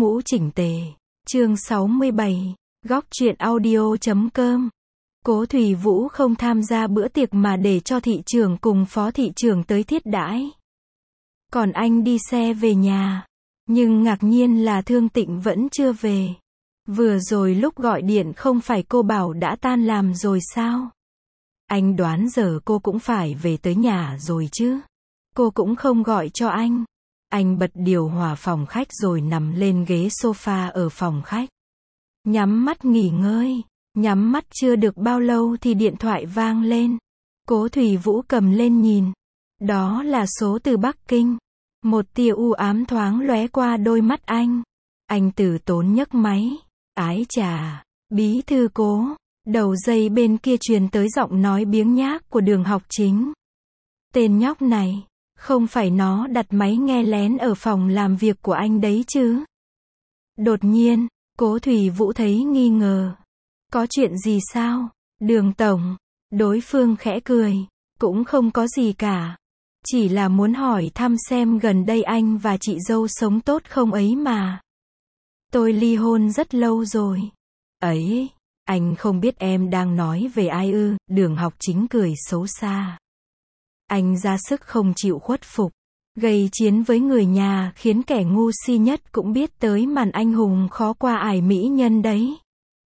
mũ chỉnh tề. Chương 67, góc truyện audio.com. Cố Thủy Vũ không tham gia bữa tiệc mà để cho thị trưởng cùng phó thị trưởng tới thiết đãi. Còn anh đi xe về nhà. Nhưng ngạc nhiên là Thương Tịnh vẫn chưa về. Vừa rồi lúc gọi điện không phải cô bảo đã tan làm rồi sao? Anh đoán giờ cô cũng phải về tới nhà rồi chứ. Cô cũng không gọi cho anh. Anh bật điều hòa phòng khách rồi nằm lên ghế sofa ở phòng khách. Nhắm mắt nghỉ ngơi. Nhắm mắt chưa được bao lâu thì điện thoại vang lên. Cố Thủy Vũ cầm lên nhìn. Đó là số từ Bắc Kinh. Một tia u ám thoáng lóe qua đôi mắt anh. Anh từ tốn nhấc máy. Ái chà, bí thư Cố. Đầu dây bên kia truyền tới giọng nói biếng nhác của Đường Học Chính. Tên nhóc này, không phải nó đặt máy nghe lén ở phòng làm việc của anh đấy chứ? Đột nhiên, Cố Thủy Vũ thấy nghi ngờ. Có chuyện gì sao? Đường tổng. Đối phương khẽ cười. Cũng không có gì cả. Chỉ là muốn hỏi thăm xem gần đây anh và chị dâu sống tốt không ấy mà. Tôi ly hôn rất lâu rồi. Ấy, anh không biết em đang nói về ai ư? Đường Học Chính cười xấu xa. Anh ra sức không chịu khuất phục. Gây chiến với người nhà khiến kẻ ngu si nhất cũng biết tới màn anh hùng khó qua ải mỹ nhân đấy.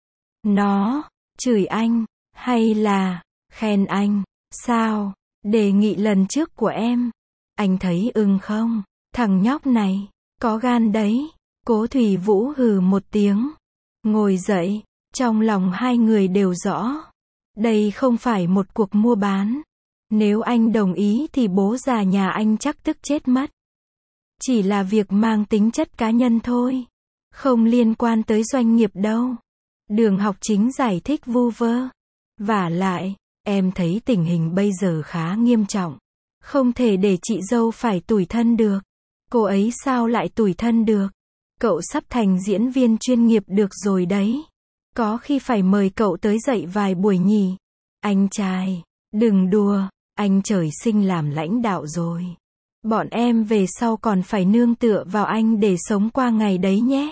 Nó, chửi anh, hay là, khen anh, sao, đề nghị lần trước của em. Anh thấy ưng không? Thằng nhóc này, có gan đấy. Cố Thủy Vũ hừ một tiếng. Ngồi dậy, trong lòng hai người đều rõ. Đây không phải một cuộc mua bán. Nếu anh đồng ý thì bố già nhà anh chắc tức chết mất. Chỉ là việc mang tính chất cá nhân thôi. Không liên quan tới doanh nghiệp đâu. Đường Học Chính giải thích vu vơ. Vả lại, em thấy tình hình bây giờ khá nghiêm trọng. Không thể để chị dâu phải tủi thân được. Cô ấy sao lại tủi thân được? Cậu sắp thành diễn viên chuyên nghiệp được rồi đấy. Có khi phải mời cậu tới dạy vài buổi nhỉ? Anh trai, đừng đùa, anh trời sinh làm lãnh đạo rồi. Bọn em về sau còn phải nương tựa vào anh để sống qua ngày đấy nhé.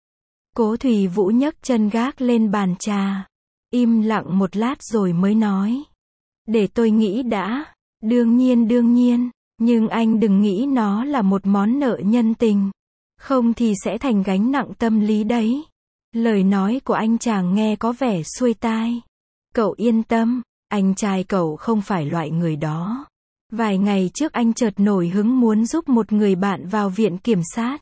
Cố Thủy Vũ nhấc chân gác lên bàn trà. Im lặng một lát rồi mới nói. Để tôi nghĩ đã. Đương nhiên, nhưng anh đừng nghĩ nó là một món nợ nhân tình. Không thì sẽ thành gánh nặng tâm lý đấy. Lời nói của anh chàng nghe có vẻ xuôi tai. Cậu yên tâm, anh trai cậu không phải loại người đó. Vài ngày trước anh chợt nổi hứng muốn giúp một người bạn vào viện kiểm sát.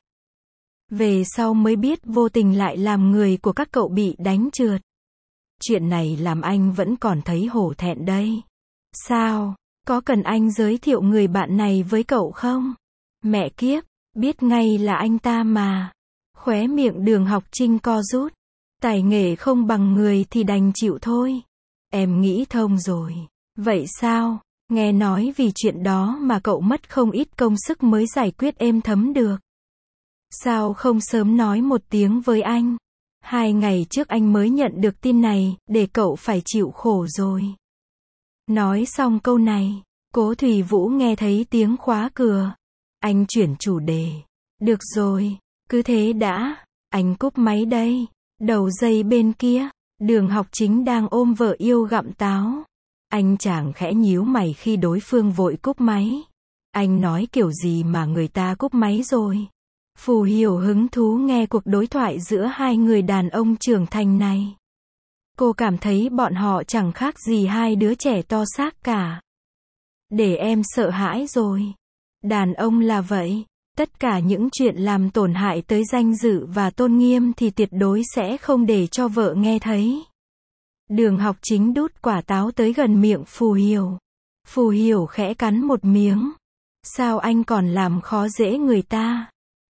Về sau mới biết vô tình lại làm người của các cậu bị đánh trượt. Chuyện này làm anh vẫn còn thấy hổ thẹn đây. Sao, có cần anh giới thiệu người bạn này với cậu không? Mẹ kiếp, biết ngay là anh ta mà. Khóe miệng Đường Học Trinh co rút. Tài nghệ không bằng người thì đành chịu thôi. Em nghĩ thông rồi. Vậy sao? Nghe nói vì chuyện đó mà cậu mất không ít công sức mới giải quyết êm thấm được. Sao không sớm nói một tiếng với anh? 2 ngày trước anh mới nhận được tin này, để cậu phải chịu khổ rồi. Nói xong câu này, Cố Thủy Vũ nghe thấy tiếng khóa cửa. Anh chuyển chủ đề. Được rồi, cứ thế đã. Anh cúp máy đây. Đầu dây bên kia, Đường Học Chính đang ôm vợ yêu gặm táo. Anh chàng khẽ nhíu mày khi đối phương vội cúp máy. Anh nói kiểu gì mà người ta cúp máy rồi? Phù Hiểu hứng thú nghe cuộc đối thoại giữa hai người đàn ông trưởng thành này. Cô cảm thấy bọn họ chẳng khác gì hai đứa trẻ to xác cả. Để em sợ hãi rồi. Đàn ông là vậy. Tất cả những chuyện làm tổn hại tới danh dự và tôn nghiêm thì tuyệt đối sẽ không để cho vợ nghe thấy. Đường Học Chính đút quả táo tới gần miệng Phù Hiểu. Phù Hiểu khẽ cắn một miếng. Sao anh còn làm khó dễ người ta?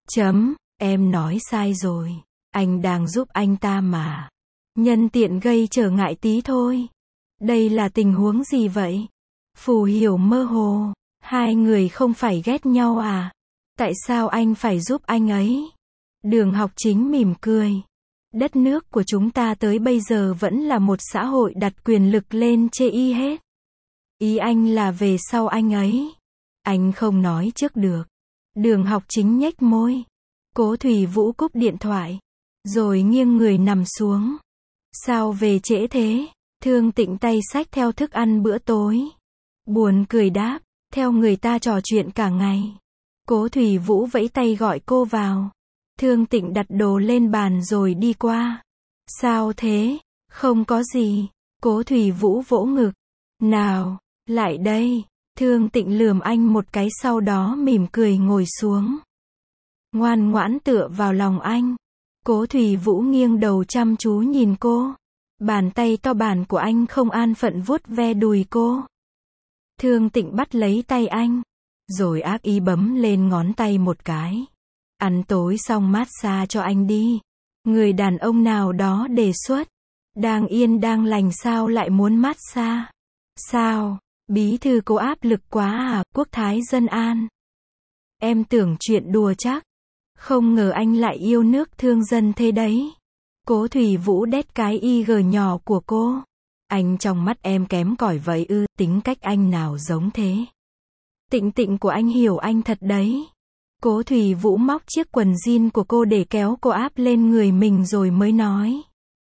Em nói sai rồi. Anh đang giúp anh ta mà. Nhân tiện gây trở ngại tí thôi. Đây là tình huống gì vậy? Phù Hiểu mơ hồ. Hai người không phải ghét nhau à? Tại sao anh phải giúp anh ấy? Đường Học Chính mỉm cười. Đất nước của chúng ta tới bây giờ vẫn là một xã hội đặt quyền lực lên chê y hết. Ý anh là về sau anh ấy. Anh không nói trước được. Đường Học Chính nhếch môi. Cố Thủy Vũ cúp điện thoại, rồi nghiêng người nằm xuống. Sao về trễ thế? Thương Tịnh tay xách theo thức ăn bữa tối. Buồn cười đáp, theo người ta trò chuyện cả ngày. Cố Thủy Vũ vẫy tay gọi cô vào. Thương Tịnh đặt đồ lên bàn rồi đi qua. Sao thế? Không có gì. Cố Thủy Vũ vỗ ngực. Nào, lại đây. Thương Tịnh lườm anh một cái sau đó mỉm cười ngồi xuống. Ngoan ngoãn tựa vào lòng anh. Cố Thủy Vũ nghiêng đầu chăm chú nhìn cô. Bàn tay to bản của anh không an phận vuốt ve đùi cô. Thương Tịnh bắt lấy tay anh, rồi ác ý bấm lên ngón tay một cái. Ăn tối xong massage cho anh đi. Người đàn ông nào đó đề xuất. Đang yên đang lành sao lại muốn massage? Sao? Bí thư Cố áp lực quá à, Quốc Thái Dân An. Em tưởng chuyện đùa chắc. Không ngờ anh lại yêu nước thương dân thế đấy. Cố Thủy Vũ đét cái IG nhỏ của cô. Anh trong mắt em kém cỏi vậy ư, tính cách anh nào giống thế. Tịnh Tịnh của anh hiểu anh thật đấy. Cố Thủy Vũ móc chiếc quần jean của cô để kéo cô áp lên người mình rồi mới nói.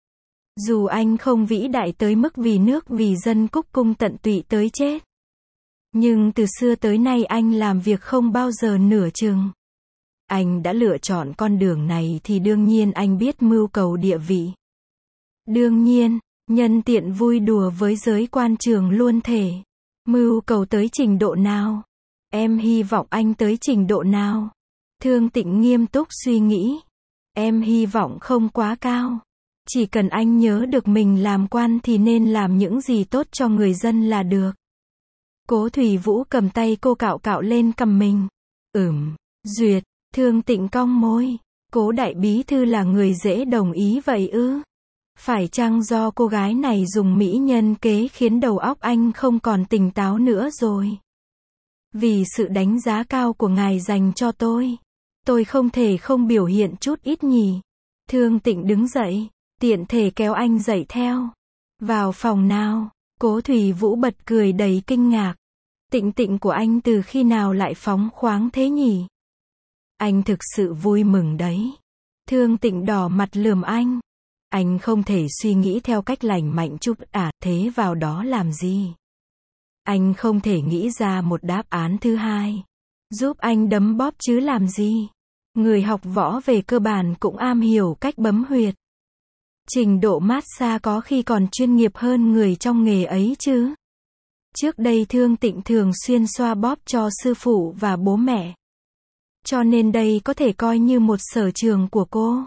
Dù anh không vĩ đại tới mức vì nước vì dân cúc cung tận tụy tới chết. Nhưng từ xưa tới nay anh làm việc không bao giờ nửa chừng. Anh đã lựa chọn con đường này thì đương nhiên anh biết mưu cầu địa vị. Đương nhiên, nhân tiện vui đùa với giới quan trường luôn thể. Mưu cầu tới trình độ nào? Em hy vọng anh tới trình độ nào? Thương Tịnh nghiêm túc suy nghĩ. Em hy vọng không quá cao. Chỉ cần anh nhớ được mình làm quan thì nên làm những gì tốt cho người dân là được. Cố Thủy Vũ cầm tay cô cạo cạo lên cằm mình. Duyệt. Thương Tịnh cong môi. Cố đại bí thư là người dễ đồng ý vậy ư? Phải chăng do cô gái này dùng mỹ nhân kế khiến đầu óc anh không còn tỉnh táo nữa rồi? Vì sự đánh giá cao của ngài dành cho tôi không thể không biểu hiện chút ít nhỉ. Thương Tịnh đứng dậy, tiện thể kéo anh dậy theo. Vào phòng nào? Cố Thủy Vũ bật cười đầy kinh ngạc. Tịnh Tịnh của anh từ khi nào lại phóng khoáng thế nhỉ? Anh thực sự vui mừng đấy. Thương Tịnh đỏ mặt lườm anh. Anh không thể suy nghĩ theo cách lành mạnh chút à, thế vào đó làm gì? Anh không thể nghĩ ra một đáp án thứ hai. Giúp anh đấm bóp chứ làm gì? Người học võ về cơ bản cũng am hiểu cách bấm huyệt. Trình độ massage có khi còn chuyên nghiệp hơn người trong nghề ấy chứ. Trước đây Thương Tịnh thường xuyên xoa bóp cho sư phụ và bố mẹ. Cho nên đây có thể coi như một sở trường của cô.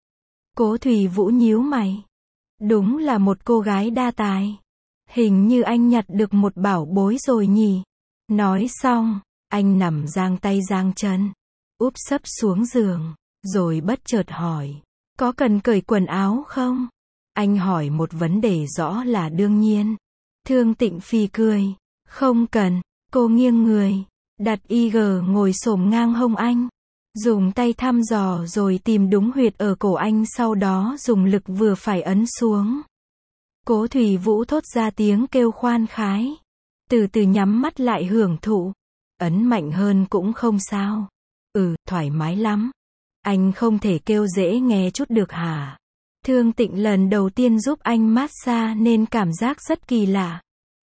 Cố Thủy Vũ nhíu mày. Đúng là một cô gái đa tài. Hình như anh nhặt được một bảo bối rồi nhỉ. Nói xong, anh nằm giang tay giang chân, úp sấp xuống giường, rồi bất chợt hỏi. Có cần cởi quần áo không? Anh hỏi một vấn đề rõ là đương nhiên. Thương Tịnh phì cười. Không cần. Cô nghiêng người, đặt IG ngồi xổm ngang hông anh. Dùng tay thăm dò rồi tìm đúng huyệt ở cổ anh, sau đó dùng lực vừa phải ấn xuống. Cố Thủy Vũ thốt ra tiếng kêu khoan khái. Từ từ nhắm mắt lại hưởng thụ. Ấn mạnh hơn cũng không sao. Thoải mái lắm. Anh không thể kêu dễ nghe chút được hả? Thương Tịnh lần đầu tiên giúp anh massage nên cảm giác rất kỳ lạ.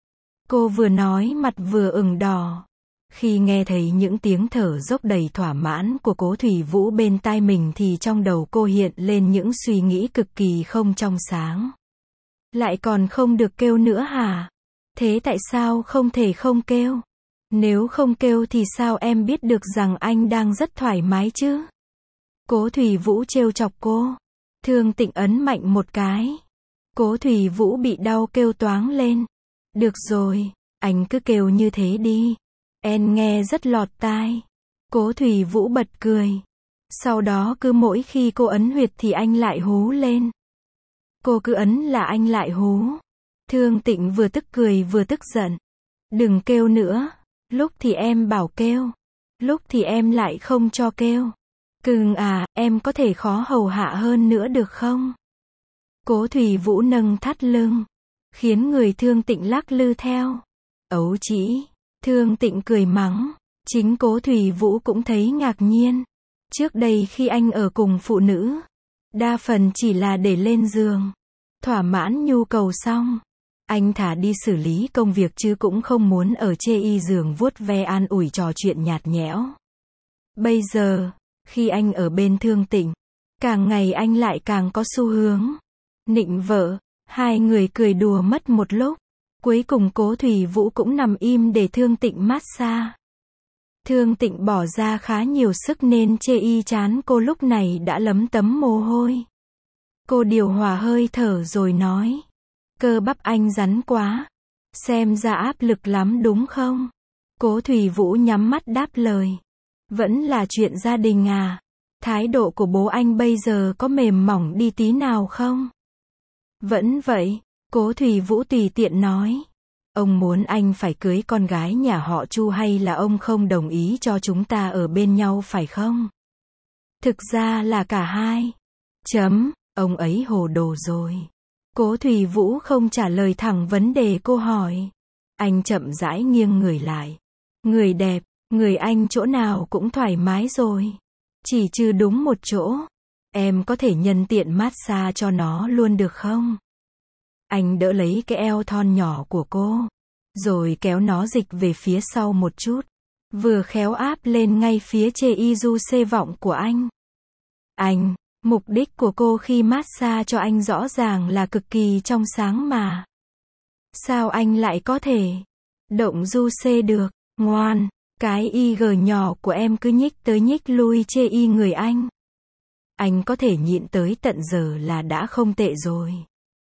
Cô vừa nói mặt vừa ửng đỏ. Khi nghe thấy những tiếng thở dốc đầy thỏa mãn của Cố Thủy Vũ bên tai mình thì trong đầu cô hiện lên những suy nghĩ cực kỳ không trong sáng. Lại còn không được kêu nữa hả? Thế tại sao không thể không kêu? Nếu không kêu thì sao em biết được rằng anh đang rất thoải mái chứ? Cố Thủy Vũ trêu chọc cô. Thương Tịnh ấn mạnh một cái. Cố Thủy Vũ bị đau kêu toáng lên. Được rồi, anh cứ kêu như thế đi. Em nghe rất lọt tai. Cố Thủy Vũ bật cười. Sau đó cứ mỗi khi cô ấn huyệt thì anh lại hú lên. Cô cứ ấn là anh lại hú. Thương Tịnh vừa tức cười vừa tức giận. Đừng kêu nữa. Lúc thì em bảo kêu. Lúc thì em lại không cho kêu. Cưng à, em có thể khó hầu hạ hơn nữa được không? Cố Thủy Vũ nâng thắt lưng, khiến người Thương Tịnh lắc lư theo. Ấu trĩ. Thương Tịnh cười mắng. Chính Cố Thủy Vũ cũng thấy ngạc nhiên. Trước đây khi anh ở cùng phụ nữ, đa phần chỉ là để lên giường, thỏa mãn nhu cầu xong, anh thả đi xử lý công việc chứ cũng không muốn ở chê y giường vuốt ve an ủi trò chuyện nhạt nhẽo. Bây giờ, khi anh ở bên Thương Tịnh, càng ngày anh lại càng có xu hướng nịnh vợ. Hai người cười đùa mất một lúc, cuối cùng Cố Thủy Vũ cũng nằm im để Thương Tịnh massage. Thương Tịnh bỏ ra khá nhiều sức nên chê y chán cô lúc này đã lấm tấm mồ hôi. Cô điều hòa hơi thở rồi nói, cơ bắp anh rắn quá, xem ra áp lực lắm đúng không? Cố Thủy Vũ nhắm mắt đáp lời, vẫn là chuyện gia đình à? Thái độ của bố anh bây giờ có mềm mỏng đi tí nào không? Vẫn vậy, Cố Thủy Vũ tùy tiện nói. Ông muốn anh phải cưới con gái nhà họ Chu hay là ông không đồng ý cho chúng ta ở bên nhau phải không? Thực ra là cả hai. Ông ấy hồ đồ rồi. Cố Thủy Vũ không trả lời thẳng vấn đề cô hỏi. Anh chậm rãi nghiêng người lại. Người đẹp, người anh chỗ nào cũng thoải mái rồi. Chỉ trừ đúng một chỗ. Em có thể nhân tiện massage cho nó luôn được không? Anh đỡ lấy cái eo thon nhỏ của cô, rồi kéo nó dịch về phía sau một chút, vừa khéo áp lên ngay phía chê y du xê vọng của anh. Mục đích của cô khi massage cho anh rõ ràng là cực kỳ trong sáng mà. Sao anh lại có thể động du xê được? Ngoan, cái IG nhỏ của em cứ nhích tới nhích lui chê y người anh. Anh có thể nhịn tới tận giờ là đã không tệ rồi.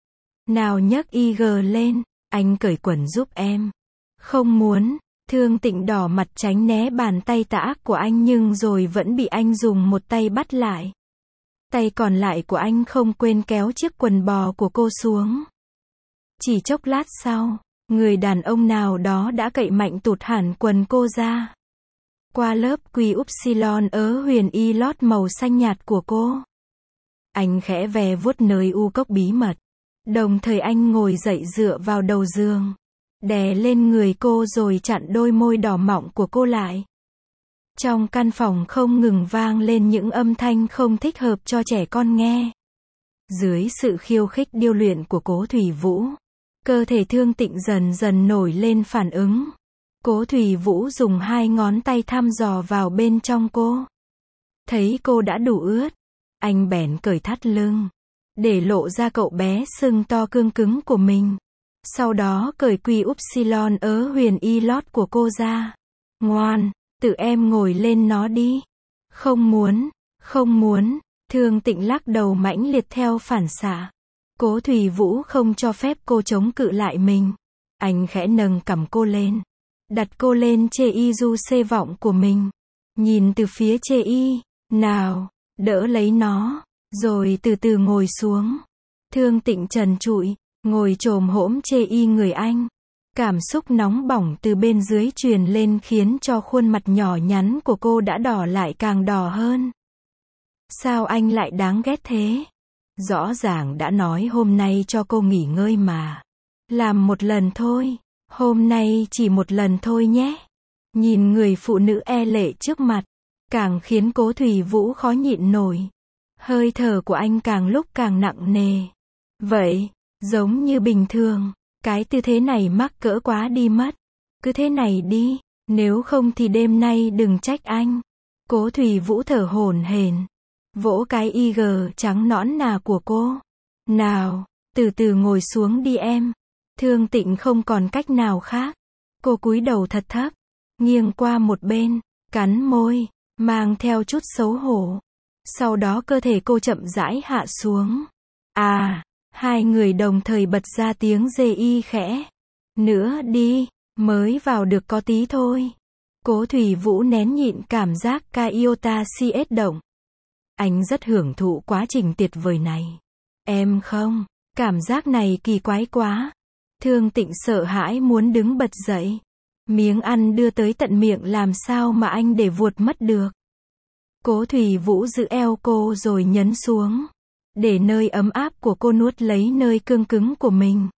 Nào nhấc IG lên, anh cởi quần giúp em. Không muốn. Thương Tịnh đỏ mặt tránh né bàn tay tà ác của anh nhưng rồi vẫn bị anh dùng một tay bắt lại. Tay còn lại của anh không quên kéo chiếc quần bò của cô xuống. Chỉ chốc lát sau, người đàn ông nào đó đã cậy mạnh tụt hẳn quần cô ra. Qua lớp quy upsilon ớ huyền y lót màu xanh nhạt của cô. Anh khẽ ve vuốt nơi u cốc bí mật. Đồng thời anh ngồi dậy dựa vào đầu giường, đè lên người cô rồi chặn đôi môi đỏ mọng của cô lại. Trong căn phòng không ngừng vang lên những âm thanh không thích hợp cho trẻ con nghe. Dưới sự khiêu khích điêu luyện của Cố Thủy Vũ, cơ thể Thương Tịnh dần dần nổi lên phản ứng. Cố Thủy Vũ dùng hai ngón tay thăm dò vào bên trong cô. Thấy cô đã đủ ướt, anh bèn cởi thắt lưng, để lộ ra cậu bé sưng to cương cứng của mình. Sau đó cởi quy upsilon ớ huyền y lót của cô ra. Ngoan, tự em ngồi lên nó đi. Không muốn. Thương Tịnh lắc đầu mãnh liệt theo phản xạ. Cố Thủy Vũ không cho phép cô chống cự lại mình. Anh khẽ nâng cằm cô lên, đặt cô lên chê y du xê vọng của mình. Nhìn từ phía chê y, nào, đỡ lấy nó, rồi từ từ ngồi xuống. Thương Tịnh trần trụi, ngồi chồm hổm chê y người anh. Cảm xúc nóng bỏng từ bên dưới truyền lên khiến cho khuôn mặt nhỏ nhắn của cô đã đỏ lại càng đỏ hơn. Sao anh lại đáng ghét thế? Rõ ràng đã nói hôm nay cho cô nghỉ ngơi mà. Làm một lần thôi. Hôm nay chỉ một lần thôi nhé. Nhìn người phụ nữ e lệ trước mặt, càng khiến Cố Thủy Vũ khó nhịn nổi. Hơi thở của anh càng lúc càng nặng nề. Vậy, giống như bình thường, cái tư thế này mắc cỡ quá đi mất. Cứ thế này đi, nếu không thì đêm nay đừng trách anh. Cố Thủy Vũ thở hổn hển, vỗ cái IG trắng nõn nà của cô. Nào, từ từ ngồi xuống đi em. Thương Tịnh không còn cách nào khác. Cô cúi đầu thật thấp, nghiêng qua một bên, cắn môi, mang theo chút xấu hổ. Sau đó cơ thể cô chậm rãi hạ xuống. Hai người đồng thời bật ra tiếng dê y khẽ. Nữa đi, mới vào được có tí thôi. Cố Thủy Vũ nén nhịn cảm giác Iota CS động. Anh rất hưởng thụ quá trình tuyệt vời này. Em không, cảm giác này kỳ quái quá. Thương Tịnh sợ hãi muốn đứng bật dậy. Miếng ăn đưa tới tận miệng làm sao mà anh để vuột mất được. Cố Thủy Vũ giữ eo cô rồi nhấn xuống, để nơi ấm áp của cô nuốt lấy nơi cương cứng của mình.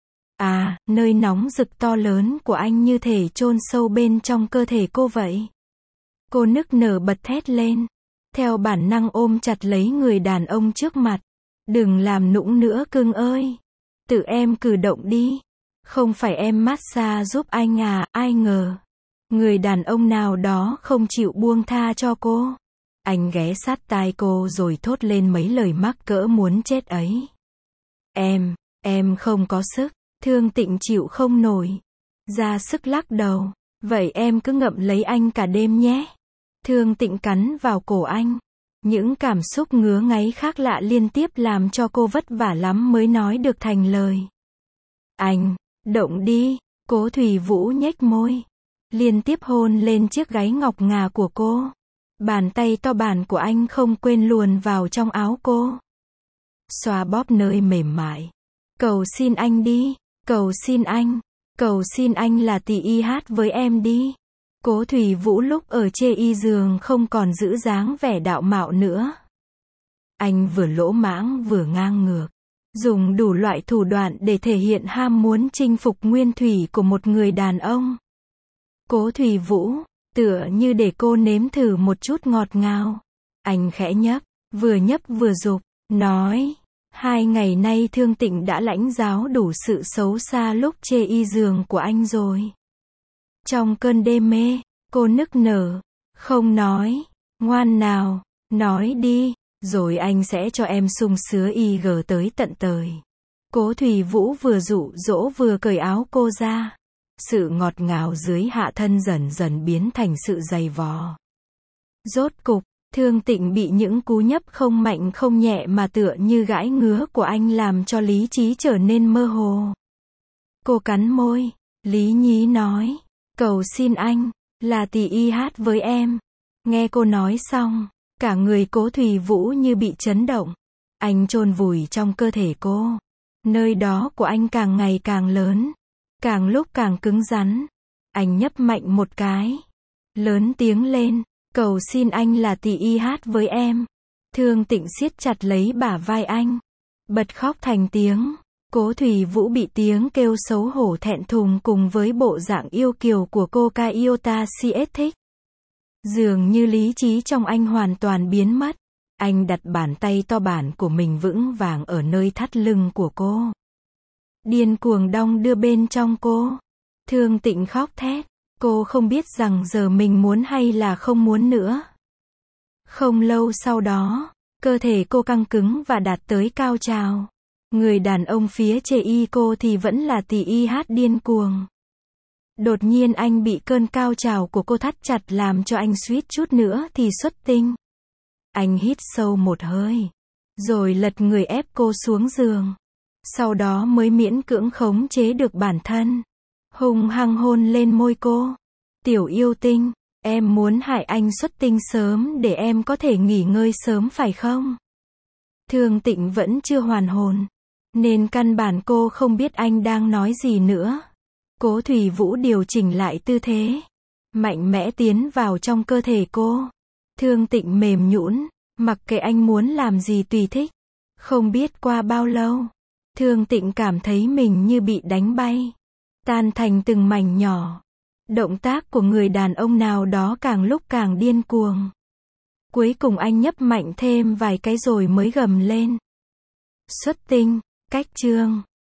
Nơi nóng rực to lớn của anh như thể chôn sâu bên trong cơ thể cô vậy. Cô nức nở bật thét lên. theo bản năng ôm chặt lấy người đàn ông trước mặt. Đừng làm nũng nữa cưng ơi. Tự em cử động đi. Không phải em massage giúp anh à, ai ngờ. Người đàn ông nào đó không chịu buông tha cho cô. Anh ghé sát tai cô rồi thốt lên mấy lời mắc cỡ muốn chết ấy. Em không có sức. Thương Tịnh chịu không nổi. Ra sức lắc đầu. Vậy em cứ ngậm lấy anh cả đêm nhé. Thương Tịnh cắn vào cổ anh. Những cảm xúc ngứa ngáy khác lạ liên tiếp làm cho cô vất vả lắm mới nói được thành lời. Anh, động đi. Cố Thủy Vũ nhếch môi. Liên tiếp hôn lên chiếc gáy ngọc ngà của cô. Bàn tay to bản của anh không quên luồn vào trong áo cô. Xoa bóp nơi mềm mại. Cầu xin anh đi. Cầu xin anh. Cầu xin anh là tỷ y hát với em đi. Cố Thủy Vũ lúc ở chê y giường không còn giữ dáng vẻ đạo mạo nữa. Anh vừa lỗ mãng vừa ngang ngược. Dùng đủ loại thủ đoạn để thể hiện ham muốn chinh phục nguyên thủy của một người đàn ông. Cố Thủy Vũ, tựa như để cô nếm thử một chút ngọt ngào. Anh khẽ nhấp vừa giục, nói. 2 ngày nay Thương Tịnh đã lãnh giáo đủ sự xấu xa lúc chê y giường của anh rồi. Trong cơn đê mê, cô nức nở. Không nói. Ngoan nào, nói đi, rồi anh sẽ cho em sung sứa y gờ tới tận trời. Cố Thủy Vũ vừa dụ dỗ vừa cởi áo cô ra. Sự ngọt ngào dưới hạ thân dần dần biến thành sự dày vò. Rốt cục, Thương Tịnh bị những cú nhấp không mạnh không nhẹ mà tựa như gãi ngứa của anh làm cho lý trí trở nên mơ hồ. Cô cắn môi, lý nhí nói. Cầu xin anh, là tỷ y hát với em. Nghe cô nói xong, cả người Cố Thủy Vũ như bị chấn động. Anh chôn vùi trong cơ thể cô. Nơi đó của anh càng ngày càng lớn. Càng lúc càng cứng rắn. Anh nhấp mạnh một cái. Lớn tiếng lên. Cầu xin anh là tỷ y hát với em. Thương Tịnh siết chặt lấy bả vai anh. Bật khóc thành tiếng. Cố Thủy Vũ bị tiếng kêu xấu hổ thẹn thùng cùng với bộ dạng yêu kiều của cô Kyota CS thích. Dường như lý trí trong anh hoàn toàn biến mất. Anh đặt bàn tay to bản của mình vững vàng ở nơi thắt lưng của cô. Điên cuồng đong đưa bên trong cô. Thương Tịnh khóc thét. Cô không biết rằng giờ mình muốn hay là không muốn nữa. Không lâu sau đó, cơ thể cô căng cứng và đạt tới cao trào. Người đàn ông phía chê y cô thì vẫn là tỷ y hát điên cuồng. Đột nhiên anh bị cơn cao trào của cô thắt chặt làm cho anh suýt chút nữa thì xuất tinh. Anh hít sâu một hơi, rồi lật người ép cô xuống giường. Sau đó mới miễn cưỡng khống chế được bản thân. Hung hăng hôn lên môi cô. Tiểu yêu tinh, em muốn hại anh xuất tinh sớm để em có thể nghỉ ngơi sớm phải không? Thương Tịnh vẫn chưa hoàn hồn, nên căn bản cô không biết anh đang nói gì nữa. Cố Thủy Vũ điều chỉnh lại tư thế, mạnh mẽ tiến vào trong cơ thể cô. Thương Tịnh mềm nhũn, mặc kệ anh muốn làm gì tùy thích. Không biết qua bao lâu, Thương Tịnh cảm thấy mình như bị đánh bay, tan thành từng mảnh nhỏ. Động tác của người đàn ông nào đó càng lúc càng điên cuồng. Cuối cùng anh nhấp mạnh thêm vài cái rồi mới gầm lên. Xuất tinh, cách chương.